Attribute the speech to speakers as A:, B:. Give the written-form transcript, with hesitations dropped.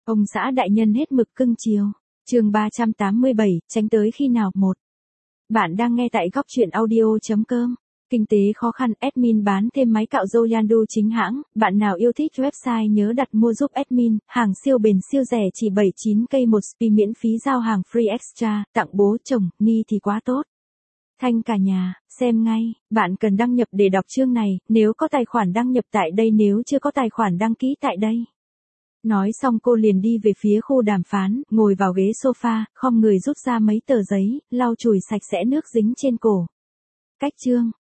A: Ông xã đại nhân hết mực cưng chiều. Chương 387, tránh tới khi nào? 1. Bạn đang nghe tại góc truyện audio.com. Kinh tế khó khăn, admin bán thêm máy cạo râu Yandu chính hãng. Bạn nào yêu thích website nhớ đặt mua giúp admin. Hàng siêu bền siêu rẻ chỉ 79k một spi miễn phí giao hàng free extra. Tặng bố chồng, ni thì quá tốt. Thanh cả nhà, xem ngay. Bạn cần đăng nhập để đọc chương này. Nếu có tài khoản đăng nhập tại đây, nếu chưa có tài khoản đăng ký tại đây. Nói xong cô liền đi về phía khu đàm phán, ngồi vào ghế sofa, khom người rút ra mấy tờ giấy, lau chùi sạch sẽ nước dính trên cổ. Cách chương,